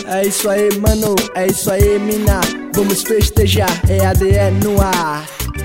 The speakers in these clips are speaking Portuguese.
É isso aí, mano, é isso aí, mina. Vamos festejar, é ADE no ar.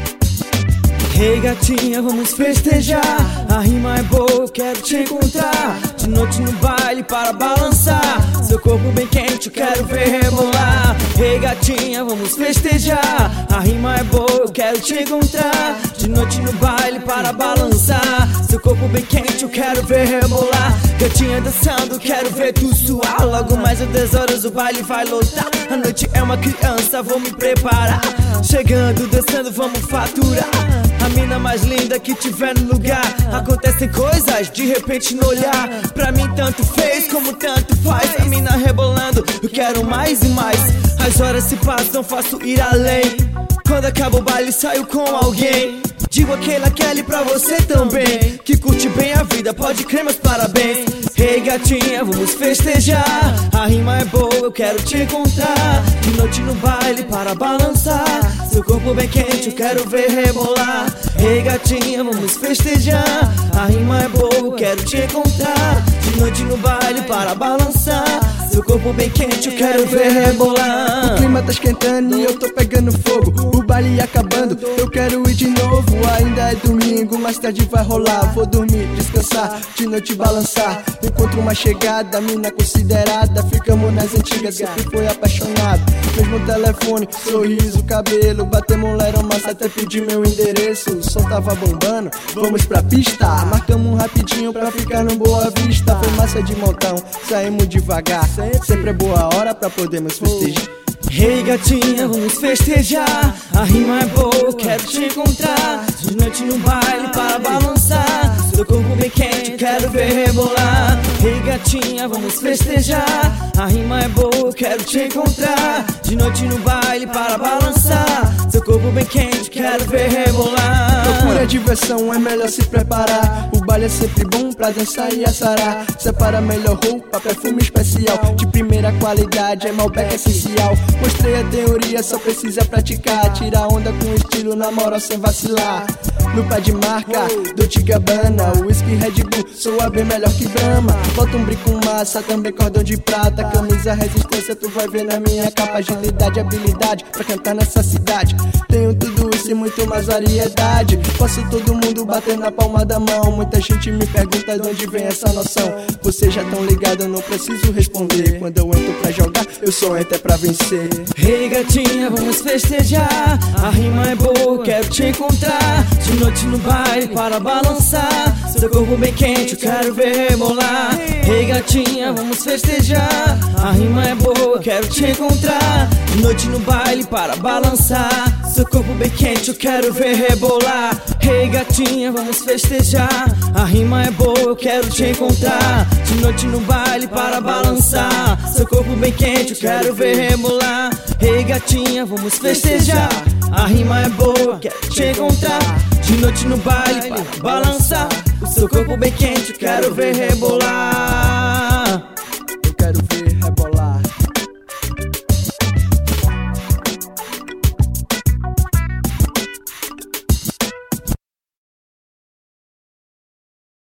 Hey gatinha, vamos festejar. A rima é boa, eu quero te encontrar. De noite no baile para balançar. Seu corpo bem quente, eu quero ver rebolar. Hey gatinha, vamos festejar. A rima é boa, eu quero te encontrar. De noite no baile para balançar. Seu corpo bem quente, eu quero ver rebolar. Gatinha dançando, quero ver tu suar. Logo mais às 10 horas o baile vai lotar. A noite é uma criança, vou me preparar. Chegando, dançando, vamos faturar. A mina mais linda que tiver no lugar. Acontecem coisas de repente no olhar. Pra mim tanto fez como tanto faz. A mina rebolando, eu quero mais e mais. As horas se passam, faço ir além. Quando acaba o baile saio com alguém. Digo aquele pra você também, que curte bem a vida, pode crer, meus parabéns. Hey gatinha, vamos festejar. A rima é boa, eu quero te encontrar. De noite no baile para balançar. Seu corpo bem quente, eu quero ver rebolar. Hey gatinha, vamos festejar. A rima é boa, eu quero te encontrar. De noite no baile para balançar. Seu corpo bem quente, eu quero ver rebolar. O clima tá esquentando e eu tô pegando fogo. O baile acabando, eu quero ir de novo. Ainda é domingo, mais tarde vai rolar. Vou dormir, descansar, de noite balançar. Encontro uma chegada, mina considerada. Ficamos nas antigas, sempre foi apaixonado. Mesmo telefone, sorriso, cabelo. Batemos massa até pedir meu endereço. O som tava bombando, vamos pra pista. Marcamos rapidinho pra ficar no Boa Vista. Foi massa de montão, saímos devagar. Sempre é boa hora pra podermos festejar. Hey gatinha, vamos festejar. A rima é boa, eu quero te encontrar. De noite no baile para balançar. Seu corpo bem quente, eu quero ver rebolar. Hey gatinha, vamos festejar. A rima é boa, eu quero te encontrar. De noite no baile para balançar. Seu corpo bem quente, quero ver rebolar. Procura diversão, é melhor se preparar. O baile é sempre bom pra dançar e assarar. Separa a melhor roupa, perfume especial. De primeira qualidade, é Malbec essencial. Mostrei a teoria, só precisa praticar. Tira onda com estilo, na moral sem vacilar. Lupa de marca, Dolce & Gabbana. Whisky Red Bull, soa bem melhor que Brahma. Bota um brinco massa, também cordão de prata. Camisa resistência, tu vai ver na minha capa. Agilidade, habilidade, pra cantar nessa cidade. Tenho tudo isso e muito mais variedade. Posso todo mundo bater na palma da mão. Muita gente me pergunta de onde vem essa noção. Você já tão ligado, eu não preciso responder. Quando eu entro pra jogar, eu só entro pra vencer. Hey gatinha, vamos festejar. A rima é boa, eu quero te encontrar. De noite no baile para balançar. Seu corpo bem quente, eu quero ver rebolar. Hey gatinha, vamos festejar. A rima é boa, eu quero te encontrar. De noite no baile para balançar. Seu corpo bem quente, eu quero ver rebolar. Hey gatinha, vamos festejar. A rima é boa, eu quero te encontrar. De noite no baile para balançar. Seu corpo bem quente, eu quero ver rebolar. Hey gatinha, vamos festejar. A rima é boa, eu quero te encontrar. De noite no baile para balançar. O seu corpo bem quente, eu quero ver rebolar.